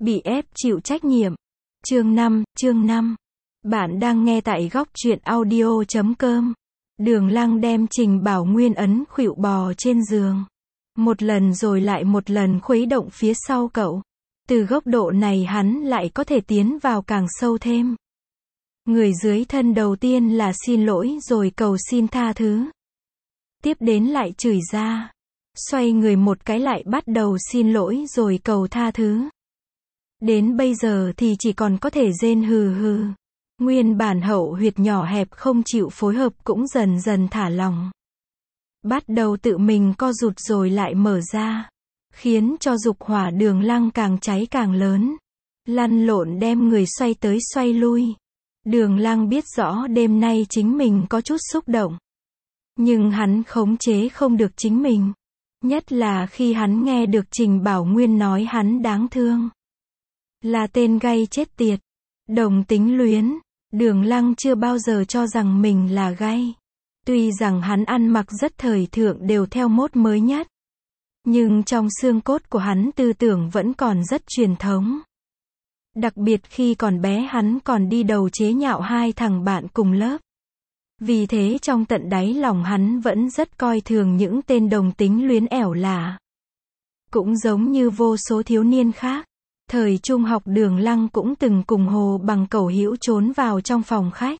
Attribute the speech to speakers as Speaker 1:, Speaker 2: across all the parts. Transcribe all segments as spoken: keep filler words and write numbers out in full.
Speaker 1: Bị ép chịu trách nhiệm. Chương năm, chương năm. Bạn đang nghe tại góc truyện audio chấm com. Đường Lăng đem Trình Bảo Nguyên ấn khuỵu bò trên giường. Một lần rồi lại một lần khuấy động phía sau cậu. Từ góc độ này hắn lại có thể tiến vào càng sâu thêm. Người dưới thân đầu tiên là xin lỗi rồi cầu xin tha thứ. Tiếp đến lại chửi ra. Xoay người một cái lại bắt đầu xin lỗi rồi cầu tha thứ. Đến bây giờ thì chỉ còn có thể rên hừ hừ. Nguyên bản hậu huyệt nhỏ hẹp không chịu phối hợp cũng dần dần thả lỏng. Bắt đầu tự mình co rụt rồi lại mở ra. Khiến cho dục hỏa Đường Lăng càng cháy càng lớn. Lăn lộn đem người xoay tới xoay lui. Đường Lăng biết rõ đêm nay chính mình có chút xúc động. Nhưng hắn khống chế không được chính mình. Nhất là khi hắn nghe được Trình Bảo Nguyên nói hắn đáng thương. Là tên gay chết tiệt. Đồng tính luyến. Đường Lăng chưa bao giờ cho rằng mình là gay. Tuy rằng hắn ăn mặc rất thời thượng đều theo mốt mới nhất. Nhưng trong xương cốt của hắn tư tưởng vẫn còn rất truyền thống. Đặc biệt khi còn bé hắn còn đi đầu chế nhạo hai thằng bạn cùng lớp. Vì thế trong tận đáy lòng hắn vẫn rất coi thường những tên đồng tính luyến ẻo lả. Cũng giống như vô số thiếu niên khác. Thời trung học Đường Lăng cũng từng cùng Hồ Bằng Cẩu hữu trốn vào trong phòng khách.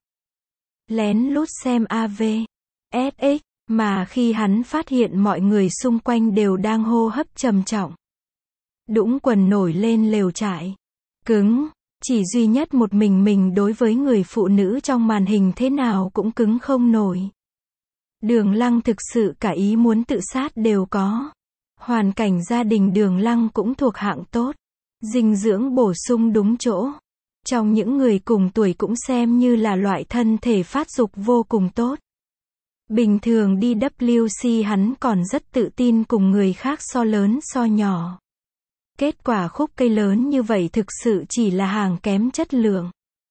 Speaker 1: Lén lút xem a vê, ét ích, mà khi hắn phát hiện mọi người xung quanh đều đang hô hấp trầm trọng. Đũng quần nổi lên lều trại. Cứng, chỉ duy nhất một mình mình đối với người phụ nữ trong màn hình thế nào cũng cứng không nổi. Đường Lăng thực sự cả ý muốn tự sát đều có. Hoàn cảnh gia đình Đường Lăng cũng thuộc hạng tốt. Dinh dưỡng bổ sung đúng chỗ. Trong những người cùng tuổi cũng xem như là loại thân thể phát dục vô cùng tốt. Bình thường đi vê kép xê hắn còn rất tự tin cùng người khác so lớn so nhỏ. Kết quả khúc cây lớn như vậy thực sự chỉ là hàng kém chất lượng.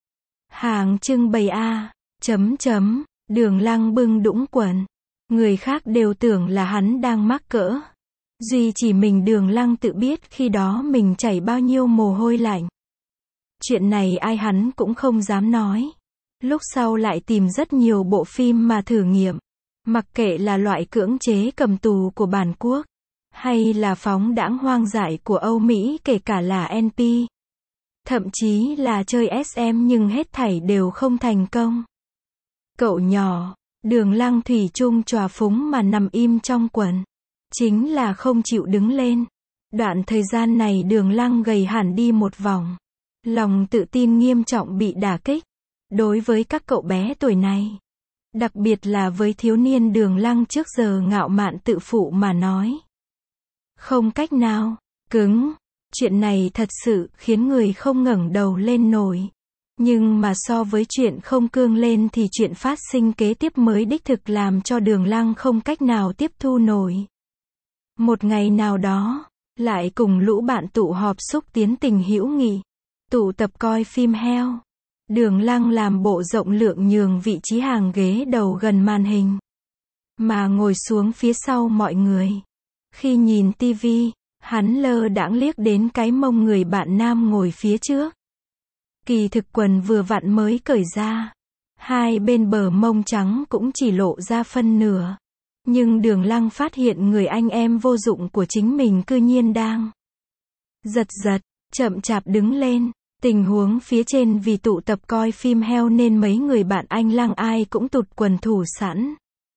Speaker 1: Hàng trưng bày A, chấm chấm, Đường Lăng bưng đũng quần. Người khác đều tưởng là hắn đang mắc cỡ. Duy chỉ mình Đường Lăng tự biết khi đó mình chảy bao nhiêu mồ hôi lạnh. Chuyện này ai hắn cũng không dám nói. Lúc sau lại tìm rất nhiều bộ phim mà thử nghiệm. Mặc kệ là loại cưỡng chế cầm tù của bản quốc, hay là phóng đãng hoang dại của Âu Mỹ kể cả là en pê. Thậm chí là chơi ét em nhưng hết thảy đều không thành công. Cậu nhỏ, Đường Lăng thủy chung chòa phúng mà nằm im trong quần. Chính là không chịu đứng lên. Đoạn thời gian này Đường Lăng gầy hẳn đi một vòng. Lòng tự tin nghiêm trọng bị đả kích. Đối với các cậu bé tuổi này. Đặc biệt là với thiếu niên Đường Lăng trước giờ ngạo mạn tự phụ mà nói. Không cách nào, cứng. Chuyện này thật sự khiến người không ngẩng đầu lên nổi. Nhưng mà so với chuyện không cương lên thì chuyện phát sinh kế tiếp mới đích thực làm cho Đường Lăng không cách nào tiếp thu nổi. Một ngày nào đó, lại cùng lũ bạn tụ họp xúc tiến tình hữu nghị, tụ tập coi phim heo. Đường Lăng làm bộ rộng lượng nhường vị trí hàng ghế đầu gần màn hình, mà ngồi xuống phía sau mọi người. Khi nhìn tivi, hắn lơ đãng liếc đến cái mông người bạn nam ngồi phía trước. Kỳ thực quần vừa vặn mới cởi ra, hai bên bờ mông trắng cũng chỉ lộ ra phân nửa. Nhưng Đường Lăng phát hiện người anh em vô dụng của chính mình cư nhiên đang giật giật, chậm chạp đứng lên. Tình huống phía trên vì tụ tập coi phim heo nên mấy người bạn anh Lăng ai cũng tụt quần thủ sẵn.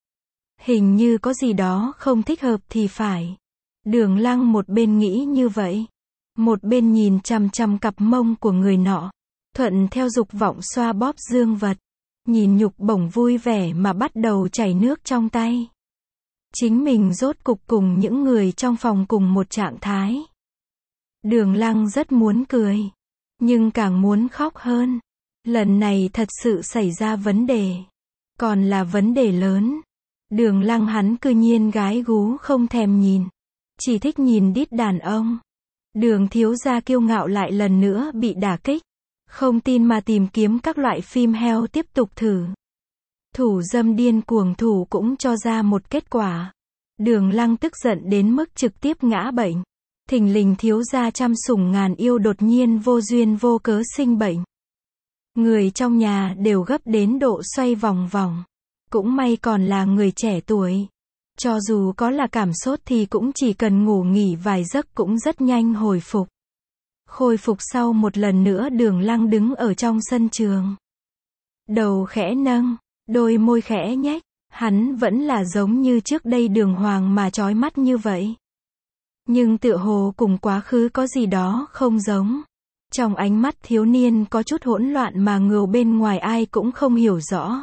Speaker 1: Hình như có gì đó không thích hợp thì phải. Đường Lăng một bên nghĩ như vậy, một bên nhìn chằm chằm cặp mông của người nọ, thuận theo dục vọng xoa bóp dương vật, nhìn nhục bổng vui vẻ mà bắt đầu chảy nước trong tay. Chính mình rốt cục cùng những người trong phòng cùng một trạng thái. Đường Lăng rất muốn cười, nhưng càng muốn khóc hơn. Lần này thật sự xảy ra vấn đề, còn là vấn đề lớn. Đường Lăng hắn cư nhiên gái gú không thèm nhìn, chỉ thích nhìn đít đàn ông. Đường thiếu gia kiêu ngạo lại lần nữa bị đả kích. Không tin mà tìm kiếm các loại phim heo tiếp tục thử. Thủ dâm điên cuồng thủ cũng cho ra một kết quả. Đường Lăng tức giận đến mức trực tiếp ngã bệnh. Thình lình thiếu gia trăm sủng ngàn yêu đột nhiên vô duyên vô cớ sinh bệnh. Người trong nhà đều gấp đến độ xoay vòng vòng. Cũng may còn là người trẻ tuổi. Cho dù có là cảm sốt thì cũng chỉ cần ngủ nghỉ vài giấc cũng rất nhanh hồi phục. Khôi phục sau một lần nữa Đường Lăng đứng ở trong sân trường. Đầu khẽ nâng, đôi môi khẽ nhếch, hắn vẫn là giống như trước đây đường hoàng mà chói mắt như vậy. Nhưng tựa hồ cùng quá khứ có gì đó không giống. Trong ánh mắt thiếu niên có chút hỗn loạn mà ngầu bên ngoài ai cũng không hiểu rõ.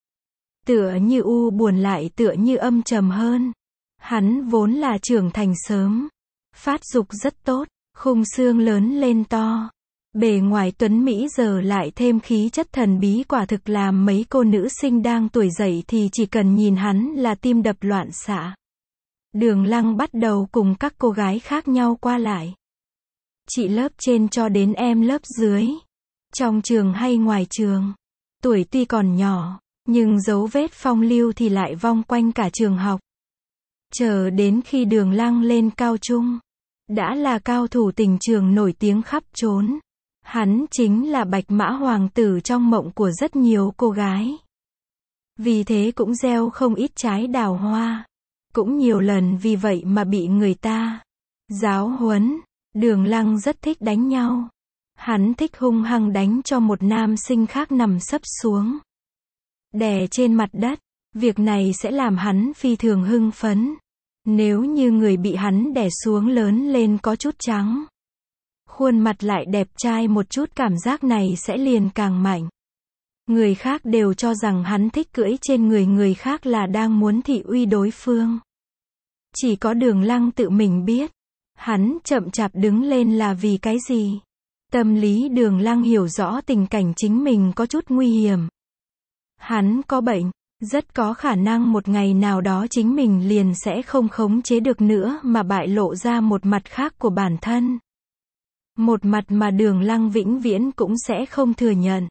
Speaker 1: Tựa như u buồn lại tựa như âm trầm hơn. Hắn vốn là trưởng thành sớm. Phát dục rất tốt, khung xương lớn lên to. Bề ngoài tuấn Mỹ giờ lại thêm khí chất thần bí quả thực làm mấy cô nữ sinh đang tuổi dậy thì chỉ cần nhìn hắn là tim đập loạn xạ. Đường Lăng bắt đầu cùng các cô gái khác nhau qua lại. Chị lớp trên cho đến em lớp dưới. Trong trường hay ngoài trường. Tuổi tuy còn nhỏ, nhưng dấu vết phong lưu thì lại vong quanh cả trường học. Chờ đến khi Đường Lăng lên cao trung, đã là cao thủ tình trường nổi tiếng khắp trốn. Hắn chính là bạch mã hoàng tử trong mộng của rất nhiều cô gái. Vì thế cũng gieo không ít trái đào hoa. Cũng nhiều lần vì vậy mà bị người ta giáo huấn. Đường Lăng rất thích đánh nhau. Hắn thích hung hăng đánh cho một nam sinh khác nằm sấp xuống, đè trên mặt đất. Việc này sẽ làm hắn phi thường hưng phấn. Nếu như người bị hắn đè xuống lớn lên có chút trắng, khuôn mặt lại đẹp trai một chút, cảm giác này sẽ liền càng mạnh. Người khác đều cho rằng hắn thích cưỡi trên người người khác là đang muốn thị uy đối phương. Chỉ có Đường Lăng tự mình biết, hắn chậm chạp đứng lên là vì cái gì. Tâm lý Đường Lăng hiểu rõ tình cảnh chính mình có chút nguy hiểm. Hắn có bệnh, rất có khả năng một ngày nào đó chính mình liền sẽ không khống chế được nữa mà bại lộ ra một mặt khác của bản thân. Một mặt mà Đường Lăng vĩnh viễn cũng sẽ không thừa nhận.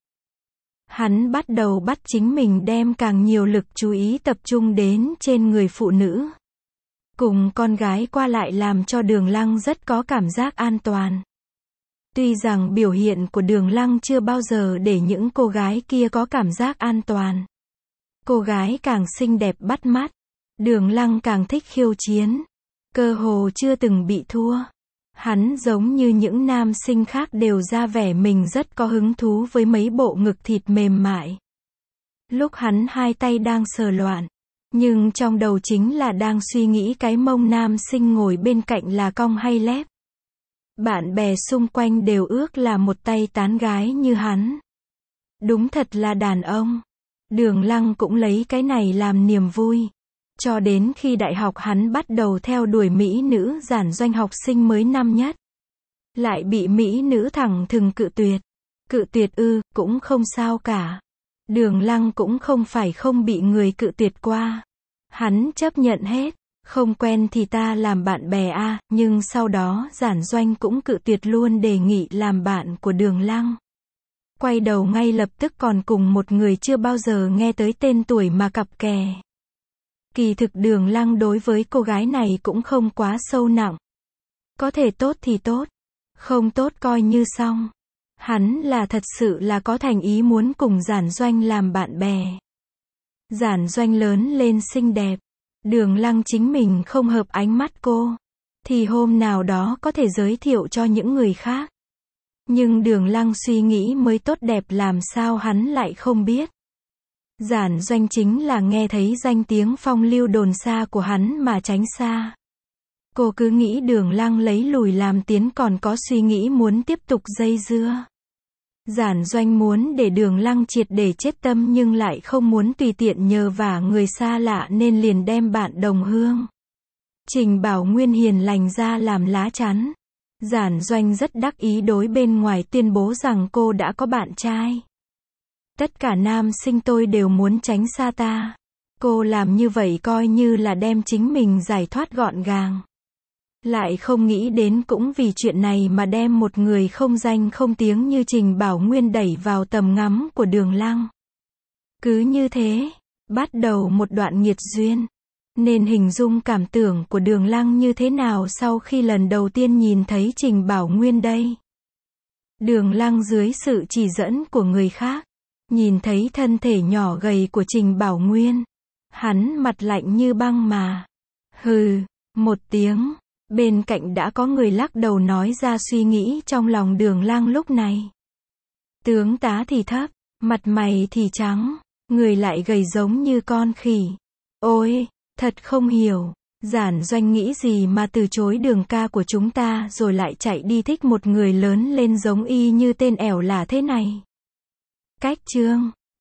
Speaker 1: Hắn bắt đầu bắt chính mình đem càng nhiều lực chú ý tập trung đến trên người phụ nữ. Cùng con gái qua lại làm cho Đường Lăng rất có cảm giác an toàn. Tuy rằng biểu hiện của Đường Lăng chưa bao giờ để những cô gái kia có cảm giác an toàn. Cô gái càng xinh đẹp bắt mắt, Đường Lăng càng thích khiêu chiến. Cơ hồ chưa từng bị thua. Hắn giống như những nam sinh khác đều ra vẻ mình rất có hứng thú với mấy bộ ngực thịt mềm mại. Lúc hắn hai tay đang sờ loạn, nhưng trong đầu chính là đang suy nghĩ cái mông nam sinh ngồi bên cạnh là cong hay lép. Bạn bè xung quanh đều ước là một tay tán gái như hắn. Đúng thật là đàn ông. Đường Lăng cũng lấy cái này làm niềm vui. Cho đến khi đại học hắn bắt đầu theo đuổi mỹ nữ giản doanh học sinh mới năm nhất. Lại bị mỹ nữ thẳng thừng cự tuyệt. Cự tuyệt ư, cũng không sao cả. Đường Lăng cũng không phải không bị người cự tuyệt qua. Hắn chấp nhận hết. Không quen thì ta làm bạn bè a, à, nhưng sau đó giản doanh cũng cự tuyệt luôn đề nghị làm bạn của Đường Lăng. Quay đầu ngay lập tức còn cùng một người chưa bao giờ nghe tới tên tuổi mà cặp kè. Kỳ thực Đường Lăng đối với cô gái này cũng không quá sâu nặng. Có thể tốt thì tốt, không tốt coi như xong. Hắn là thật sự là có thành ý muốn cùng giản doanh làm bạn bè. Giản doanh lớn lên xinh đẹp. Đường Lăng chính mình không hợp ánh mắt cô, thì hôm nào đó có thể giới thiệu cho những người khác. Nhưng Đường Lăng suy nghĩ mới tốt đẹp làm sao hắn lại không biết. Giản doanh chính là nghe thấy danh tiếng phong lưu đồn xa của hắn mà tránh xa. Cô cứ nghĩ Đường Lăng lấy lùi làm tiến còn có suy nghĩ muốn tiếp tục dây dưa. Giản doanh muốn để Đường Lăng triệt để chết tâm nhưng lại không muốn tùy tiện nhờ vả người xa lạ nên liền đem bạn đồng hương Trình Bảo Nguyên hiền lành ra làm lá chắn. Giản doanh rất đắc ý đối bên ngoài tuyên bố rằng cô đã có bạn trai. Tất cả nam sinh tôi đều muốn tránh xa ta. Cô làm như vậy coi như là đem chính mình giải thoát gọn gàng. Lại không nghĩ đến cũng vì chuyện này mà đem một người không danh không tiếng như Trình Bảo Nguyên đẩy vào tầm ngắm của Đường Lăng. Cứ như thế, bắt đầu một đoạn nghiệt duyên. Nên hình dung cảm tưởng của Đường Lăng như thế nào sau khi lần đầu tiên nhìn thấy Trình Bảo Nguyên đây? Đường Lăng dưới sự chỉ dẫn của người khác, nhìn thấy thân thể nhỏ gầy của Trình Bảo Nguyên. Hắn mặt lạnh như băng mà. Hừ, một tiếng. Bên cạnh đã có người lắc đầu nói ra suy nghĩ trong lòng Đường Lăng lúc này. Tướng tá thì thấp, mặt mày thì trắng, người lại gầy giống như con khỉ. Ôi, thật không hiểu, Giản Doanh nghĩ gì mà từ chối Đường ca của chúng ta rồi lại chạy đi thích một người lớn lên giống y như tên ẻo lả thế này. Cách chương